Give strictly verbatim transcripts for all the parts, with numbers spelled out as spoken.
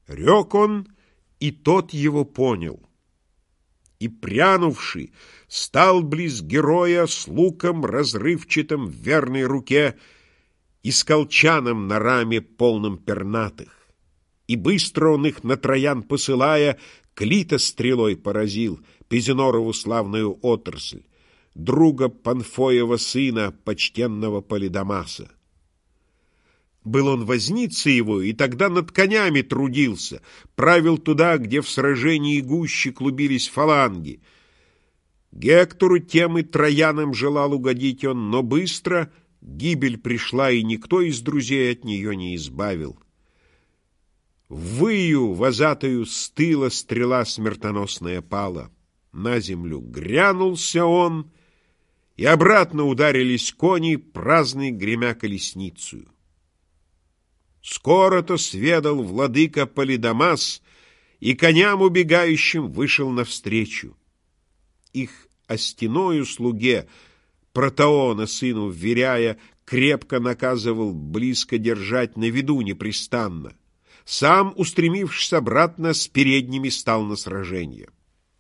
Рек он, и тот его понял. И, прянувши, стал близ героя с луком разрывчатым в верной руке и с колчаном на раме полным пернатых. И быстро он их на троян посылая, Клита стрелой поразил, Пизенорову славную отрасль, друга Панфоева сына, почтенного Полидамаса. Был он возница его, и тогда над конями трудился, правил туда, где в сражении гуще клубились фаланги. Гектору тем и Троянам желал угодить он, но быстро гибель пришла, и никто из друзей от нее не избавил. Выю возатую с тыла стрела смертоносная пала. На землю грянулся он, и обратно ударились кони, праздный гремя колесницею. Скоро-то сведал владыка Полидамас, и коням убегающим вышел навстречу. Их остяною слуге, Протоона сыну вверяя, крепко наказывал близко держать на виду непрестанно. Сам, устремившись обратно, с передними стал на сражение.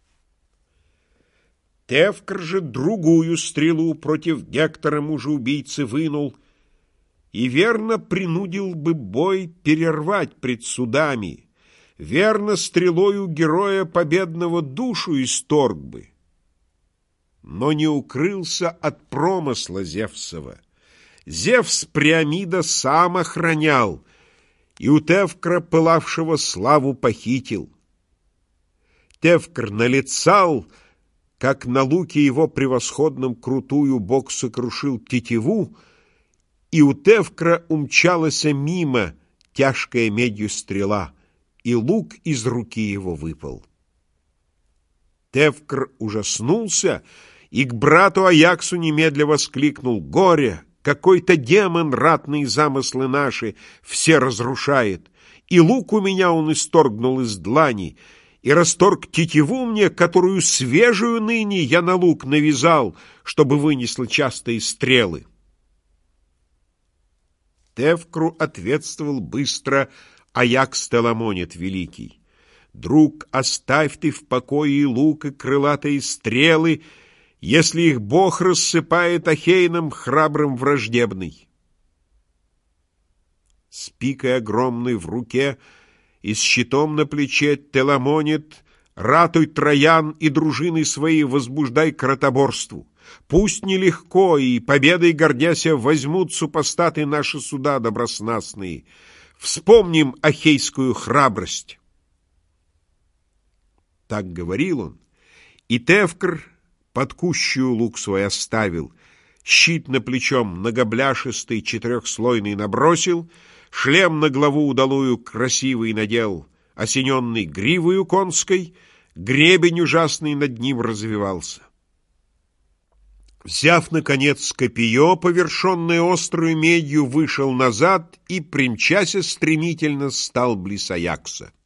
Тевкр же другую стрелу против Гектора мужа-убийцы вынул, и верно принудил бы бой перервать пред судами, верно стрелою героя победного душу исторг бы. Но не укрылся от промысла Зевсова. Зевс Приамида сам охранял, и у Тевкра пылавшего славу похитил. Тевкр налицал, как на луке его превосходном крутую бог сокрушил тетиву, и у Тевкра умчалась мимо тяжкая медью стрела, и лук из руки его выпал. Тевкр ужаснулся и к брату Аяксу немедля воскликнул: «Горе! Какой-то демон ратные замыслы наши все разрушает, и лук у меня он исторгнул из длани, и расторг тетиву мне, которую свежую ныне я на лук навязал, чтобы вынесла частые стрелы». Тевкру ответствовал быстро Аякс Теламонид великий: «Друг, оставь ты в покое и лук, и крылатые стрелы, если их Бог рассыпает ахейным храбрым враждебный». С пикой огромной в руке и с щитом на плече Теламонид: «Ратуй, Троян, и дружины свои возбуждай к ротоборству. Пусть нелегко, и победой гордяся возьмут супостаты наши суда доброснастные. Вспомним ахейскую храбрость». Так говорил он, и Тевкр под кущую лук свой оставил, щит на плечо многобляшистый четырехслойный набросил, шлем на главу удалую красивый надел, осененный гривою конской, гребень ужасный над ним развивался. Взяв, наконец, копье, повершенное острую медью, вышел назад и, примчася стремительно, стал близ Аякса.